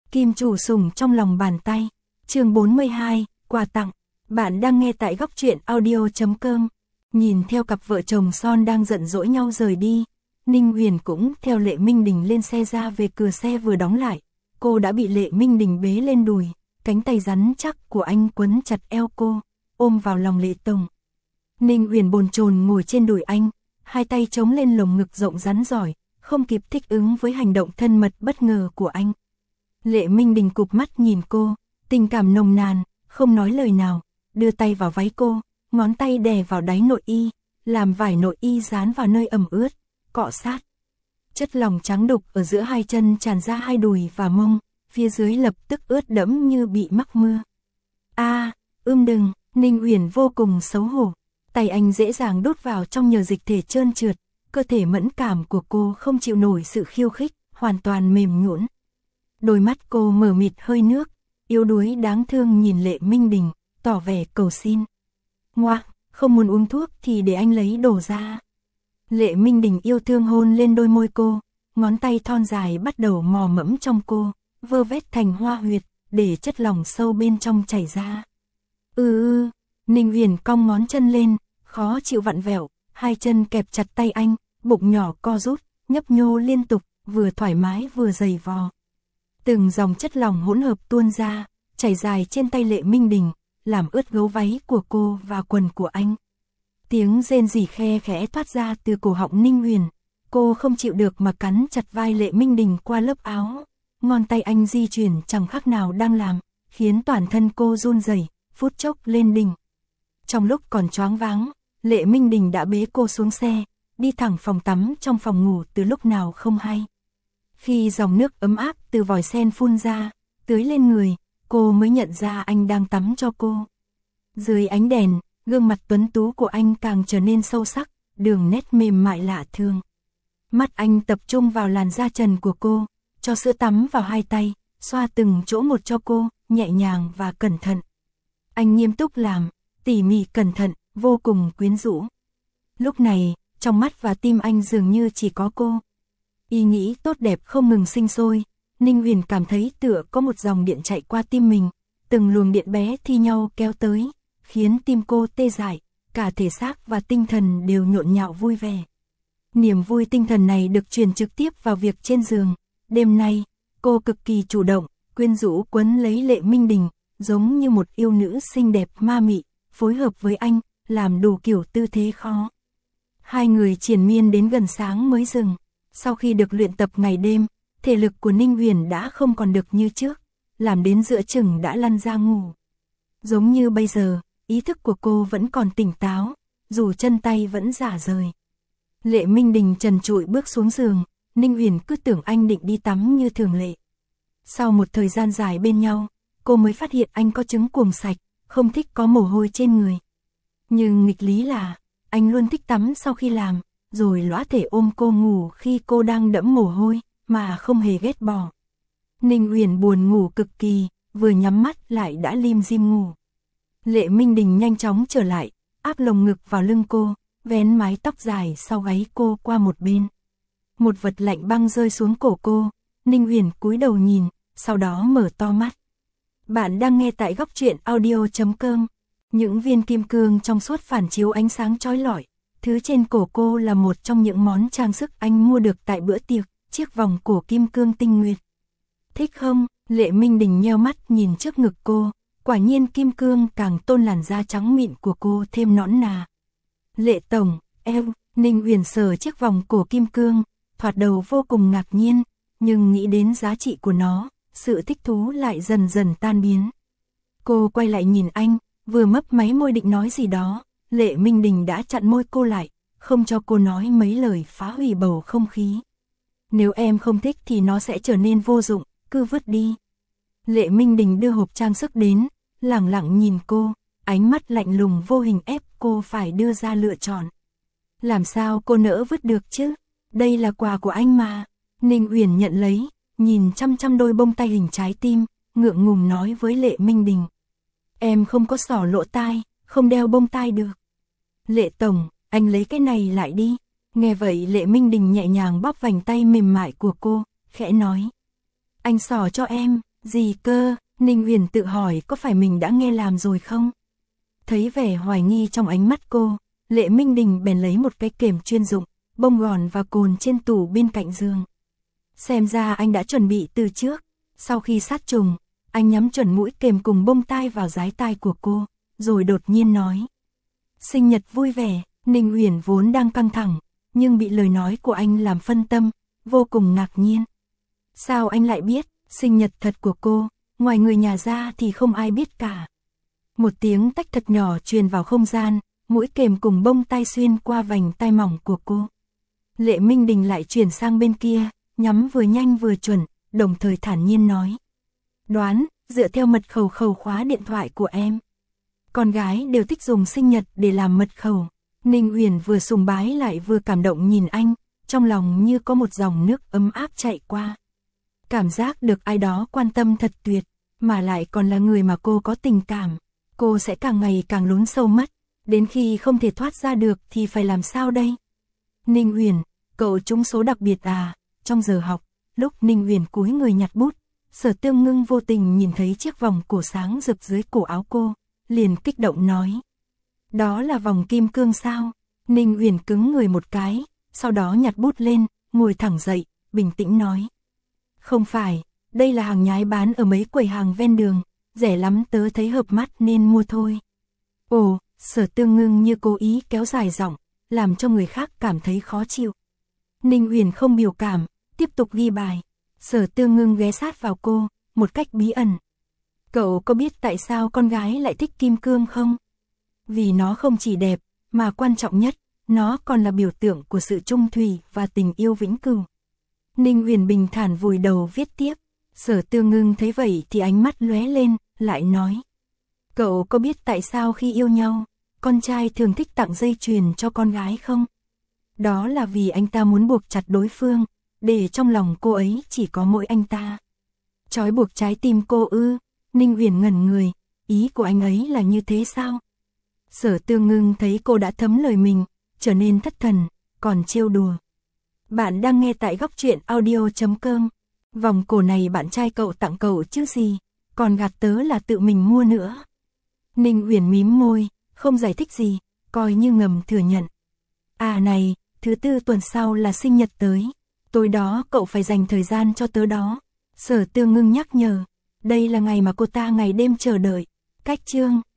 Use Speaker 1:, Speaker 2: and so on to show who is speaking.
Speaker 1: Kim chủ sủng trong lòng bàn tay. Chương 42, quà tặng. Bạn đang nghe tại góc truyện audio.com. Nhìn theo cặp vợ chồng son đang giận dỗi nhau rời đi, Ninh Huyền cũng theo Lệ Minh Đình lên xe ra về cửa xe vừa đóng lại. Cô đã bị Lệ Minh Đình bế lên đùi, cánh tay rắn chắc của anh quấn chặt eo cô, ôm vào lòng Lệ Tổng. Ninh Huyền bồn chồn ngồi trên đùi anh, hai tay chống lên lồng ngực rộng rắn giỏi, không kịp thích ứng với hành động thân mật bất ngờ của anh. Lệ Minh Đình cụp mắt nhìn cô, tình cảm nồng nàn, không nói lời nào, đưa tay vào váy cô, ngón tay đè vào đáy nội y, làm vải nội y dán vào nơi ẩm ướt, cọ sát. Chất lỏng trắng đục ở giữa hai chân tràn ra hai đùi và mông, phía dưới lập tức ướt đẫm như bị mắc mưa. Đừng, Ninh Huyền vô cùng xấu hổ. Tay anh dễ dàng đút vào trong nhờ dịch thể trơn trượt, cơ thể mẫn cảm của cô không chịu nổi sự khiêu khích, hoàn toàn mềm nhũn. Đôi mắt cô mờ mịt hơi nước, yếu đuối đáng thương nhìn Lệ Minh Đình, tỏ vẻ cầu xin. Ngoạ, không muốn uống thuốc thì để anh lấy đồ ra. Lệ Minh Đình yêu thương hôn lên đôi môi cô, ngón tay thon dài bắt đầu mò mẫm trong cô, vơ vét thành hoa huyệt, để chất lỏng sâu bên trong chảy ra. Ninh Huyền cong ngón chân lên, khó chịu vặn vẹo, hai chân kẹp chặt tay anh, bụng nhỏ co rút, nhấp nhô liên tục, vừa thoải mái vừa dày vò. Từng dòng chất lỏng hỗn hợp tuôn ra, chảy dài trên tay Lệ Minh Đình, làm ướt gấu váy của cô và quần của anh. Tiếng rên rỉ khe khẽ thoát ra từ cổ họng Ninh Huyền, cô không chịu được mà cắn chặt vai Lệ Minh Đình qua lớp áo. Ngón tay anh di chuyển chẳng khác nào đang làm, khiến toàn thân cô run rẩy, phút chốc lên đỉnh. Trong lúc còn choáng váng, Lệ Minh Đình đã bế cô xuống xe, đi thẳng phòng tắm trong phòng ngủ từ lúc nào không hay. Khi dòng nước ấm áp từ vòi sen phun ra, tưới lên người, cô mới nhận ra anh đang tắm cho cô. Dưới ánh đèn, gương mặt tuấn tú của anh càng trở nên sâu sắc, đường nét mềm mại lạ thường. Mắt anh tập trung vào làn da trần của cô, cho sữa tắm vào hai tay, xoa từng chỗ một cho cô, nhẹ nhàng và cẩn thận. Anh nghiêm túc làm, tỉ mỉ cẩn thận, vô cùng quyến rũ. Lúc này, trong mắt và tim anh dường như chỉ có cô. Ý nghĩ tốt đẹp không ngừng sinh sôi, Ninh Huyền cảm thấy tựa có một dòng điện chạy qua tim mình, từng luồng điện bé thi nhau kéo tới, khiến tim cô tê dại, cả thể xác và tinh thần đều nhộn nhạo vui vẻ. Niềm vui tinh thần này được truyền trực tiếp vào việc trên giường. Đêm nay, cô cực kỳ chủ động, quyến rũ quấn lấy Lệ Minh Đình, giống như một yêu nữ xinh đẹp ma mị, phối hợp với anh, làm đủ kiểu tư thế khó. Hai người triền miên đến gần sáng mới dừng. Sau khi được luyện tập ngày đêm, thể lực của Ninh Huyền đã không còn được như trước, làm đến giữa chừng đã lăn ra ngủ. Giống như bây giờ, ý thức của cô vẫn còn tỉnh táo, dù chân tay vẫn rã rời. Lệ Minh Đình trần trụi bước xuống giường, Ninh Huyền cứ tưởng anh định đi tắm như thường lệ. Sau một thời gian dài bên nhau, cô mới phát hiện anh có chứng cuồng sạch, không thích có mồ hôi trên người. Nhưng nghịch lý là, anh luôn thích tắm sau khi làm, rồi lõa thể ôm cô ngủ khi cô đang đẫm mồ hôi, mà không hề ghét bỏ. Ninh Huyền buồn ngủ cực kỳ, vừa nhắm mắt lại đã lim dim ngủ. Lệ Minh Đình nhanh chóng trở lại, áp lồng ngực vào lưng cô, vén mái tóc dài sau gáy cô qua một bên. Một vật lạnh băng rơi xuống cổ cô, Ninh Huyền cúi đầu nhìn, sau đó mở to mắt. Bạn đang nghe tại góc truyện audio.com. Những viên kim cương trong suốt phản chiếu ánh sáng chói lọi. Thứ trên cổ cô là một trong những món trang sức anh mua được tại bữa tiệc, chiếc vòng cổ kim cương tinh nguyệt. Thích không? Lệ Minh Đình nheo mắt nhìn trước ngực cô, quả nhiên kim cương càng tôn làn da trắng mịn của cô thêm nõn nà. Lệ Tổng, em, Ninh Huyền sờ chiếc vòng cổ kim cương, thoạt đầu vô cùng ngạc nhiên, nhưng nghĩ đến giá trị của nó, sự thích thú lại dần dần tan biến. Cô quay lại nhìn anh, vừa mấp máy môi định nói gì đó, Lệ Minh Đình đã chặn môi cô lại, không cho cô nói mấy lời phá hủy bầu không khí. Nếu em không thích thì nó sẽ trở nên vô dụng, cứ vứt đi. Lệ Minh Đình đưa hộp trang sức đến, lẳng lặng nhìn cô, ánh mắt lạnh lùng vô hình ép cô phải đưa ra lựa chọn. Làm sao cô nỡ vứt được chứ? Đây là quà của anh mà. Ninh Huyền nhận lấy, nhìn chăm chăm đôi bông tai hình trái tim, ngượng ngùng nói với Lệ Minh Đình. Em không có xỏ lỗ tai, không đeo bông tai được. Lệ Tổng, anh lấy cái này lại đi. Nghe vậy Lệ Minh Đình nhẹ nhàng bóp vành tay mềm mại của cô, khẽ nói. Anh xỏ cho em, Gì cơ? Ninh Uyển tự hỏi có phải mình đã nghe làm rồi không? Thấy vẻ hoài nghi trong ánh mắt cô, Lệ Minh Đình bèn lấy một cái kềm chuyên dụng, bông gòn và cồn trên tủ bên cạnh giường. Xem ra anh đã chuẩn bị từ trước. Sau khi sát trùng, anh nhắm chuẩn mũi kềm cùng bông tai vào dái tai của cô, rồi đột nhiên nói. Sinh nhật vui vẻ. Ninh Uyển vốn đang căng thẳng, nhưng bị lời nói của anh làm phân tâm, vô cùng ngạc nhiên. Sao anh lại biết? Sinh nhật thật của cô, ngoài người nhà ra thì không ai biết cả. Một tiếng tách thật nhỏ truyền vào không gian, mũi kềm cùng bông tai xuyên qua vành tai mỏng của cô. Lệ Minh Đình lại chuyển sang bên kia, nhắm vừa nhanh vừa chuẩn, đồng thời thản nhiên nói. Đoán, dựa theo mật khẩu khóa điện thoại của em. Con gái đều thích dùng sinh nhật để làm mật khẩu. Ninh Uyển vừa sùng bái lại vừa cảm động nhìn anh, trong lòng như có một dòng nước ấm áp chạy qua. Cảm giác được ai đó quan tâm thật tuyệt, mà lại còn là người mà cô có tình cảm. Cô sẽ càng ngày càng lún sâu mất, đến khi không thể thoát ra được thì phải làm sao đây? Ninh Uyển, cậu trúng số đặc biệt à? Trong giờ học, lúc Ninh Uyển cúi người nhặt bút, Sở Tương Ngưng vô tình nhìn thấy chiếc vòng cổ sáng rực dưới cổ áo cô, liền kích động nói. Đó là vòng kim cương sao? Ninh Uyển cứng người một cái, sau đó nhặt bút lên, ngồi thẳng dậy, bình tĩnh nói. Không phải, đây là hàng nhái bán ở mấy quầy hàng ven đường, rẻ lắm tớ thấy hợp mắt nên mua thôi. Ồ, Sở Tương Ngưng như cố ý kéo dài giọng, làm cho người khác cảm thấy khó chịu. Ninh Uyển không biểu cảm, tiếp tục ghi bài. Sở Tương Ngưng ghé sát vào cô, một cách bí ẩn. Cậu có biết tại sao con gái lại thích kim cương không? Vì nó không chỉ đẹp, mà quan trọng nhất, nó còn là biểu tượng của sự trung thủy và tình yêu vĩnh cửu. Ninh Uyển bình thản vùi đầu viết tiếp. Sở Tương Ngưng thấy vậy thì ánh mắt lóe lên, lại nói. Cậu có biết tại sao khi yêu nhau, con trai thường thích tặng dây chuyền cho con gái không? Đó là vì anh ta muốn buộc chặt đối phương, để trong lòng cô ấy chỉ có mỗi anh ta. Trói buộc trái tim cô ư? Ninh Uyển ngẩn người, ý của anh ấy là như thế sao? Sở Tương Ngưng thấy cô đã thấm lời mình, trở nên thất thần, còn trêu đùa. Bạn đang nghe tại góc truyện audio.com. Vòng cổ này bạn trai cậu tặng cậu chứ gì, còn gạt tớ là tự mình mua nữa. Ninh Uyển mím môi, không giải thích gì, coi như ngầm thừa nhận. À này, thứ tư tuần sau là sinh nhật tới, tối đó cậu phải dành thời gian cho tớ đó. Sở Tương Ngưng nhắc nhở, đây là ngày mà cô ta ngày đêm chờ đợi. Cách chương